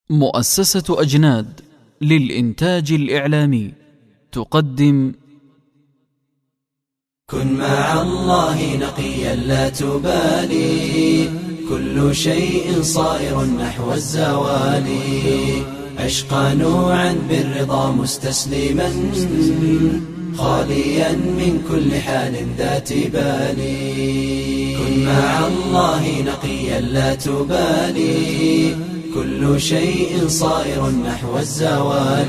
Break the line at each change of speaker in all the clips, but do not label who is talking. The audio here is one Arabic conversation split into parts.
مؤسسة أجناد للإنتاج الإعلامي تقدم:
كن مع الله نقيا لا تبالي، كل شيء صائر نحو الزوال. أشقى نوعا بالرضا مستسلما، خاليا من كل حال ذات بال. كن مع الله نقيا لا تبالي، كل شيء صائر نحو الزوال.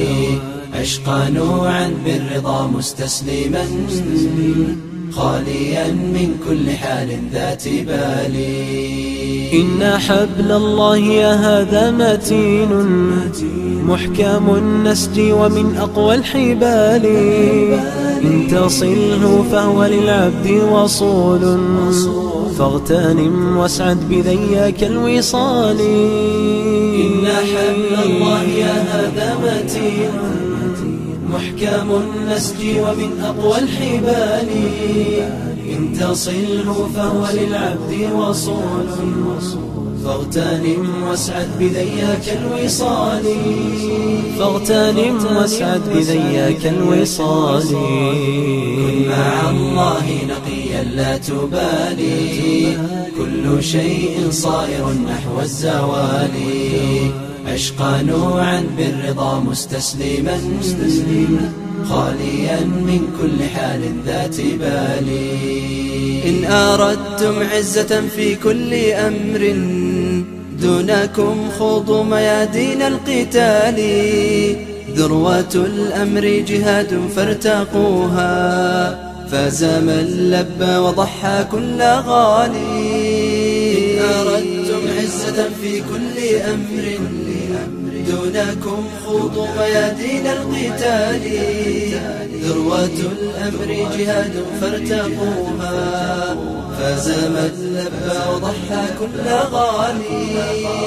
أشقى نوعا بالرضا مستسلما، خاليا من كل حال ذات بال.
إن حبل الله هذا متين، محكم النسج ومن أقوى الحبال. إن تصله فهو للعبد وصول، فاغتنم واسعد بذياك الوصال.
إن حبل الله هذا متين، محكم النسج ومن أقوى الحبال. إن تصله فهو للعبد وصول، فاغتنم واسعد بذياك الوصال.
فاغتنم واسعد بذياك الوصال.
كن مع الله نقيا لا تبالي، كل شيء صائر نحو الزوال. أشقى نوعا بالرضا مستسلما، خاليا من كل حال ذات بال. إن أردتم عزة في كل أمر، دونكم خوضوا ميادين القتال. ذروة الأمر جهاد فارتقوها، فاز من لبى وضحى كل غالي. إن أردتم عزة في كل أمر، دونكم خوضوا ميادين القتال. ذروة الأمر جهاد فارتقوها، فاز من لبى وضحى كل غالي.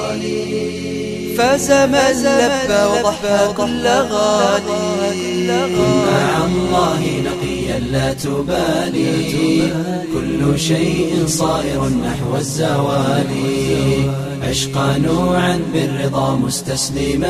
فاز من لبى وضحى كل غالي. كن مع الله نقيا لا تبالي، كل شيء صائر نحو الزوال. أشقى نوعا بالرضا مستسلما،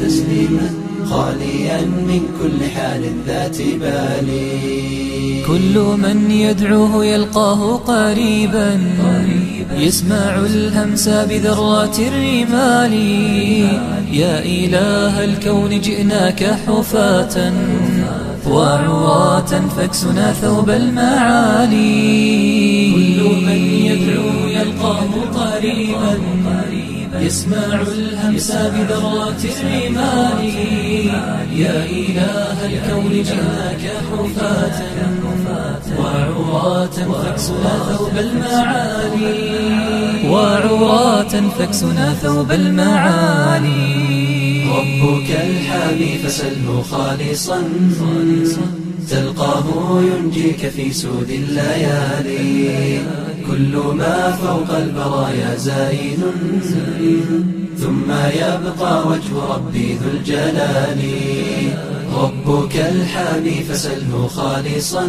خاليا من كل حال ذات بال.
كل من يدعوه يلقاه قريبا، يسمع الهمس بذرات الرمال. يا إله الكون جئناك حفاة وعواة، فاكسنا ثوب المعالي. كل من يدعو يلقاه قريبا، يسمع الهمس بذرات الرمال. يا إله الكون جئناك حفاة وعواة، فاكسنا ثوب المعالي. وعواة فاكسنا ثوب المعالي.
ربك الحامي فسله خالصا، تلقاه ينجيك في سود الليالي. كل ما فوق البرايا زائل، ثم يبقى وجه ربي ذو الجلال. ربك الحامي فسله خالصا،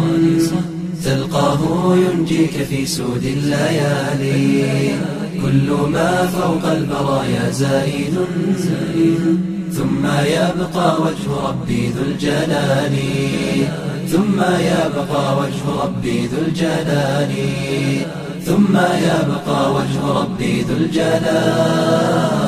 تلقاه ينجيك في سود الليالي. كل ما فوق البرايا زائل، ثم يبقى وجه ربي ذو الجلال. ثم يبقى وجه ربي ذو الجلال. ثم يبقى وجه ربي ذو الجلال.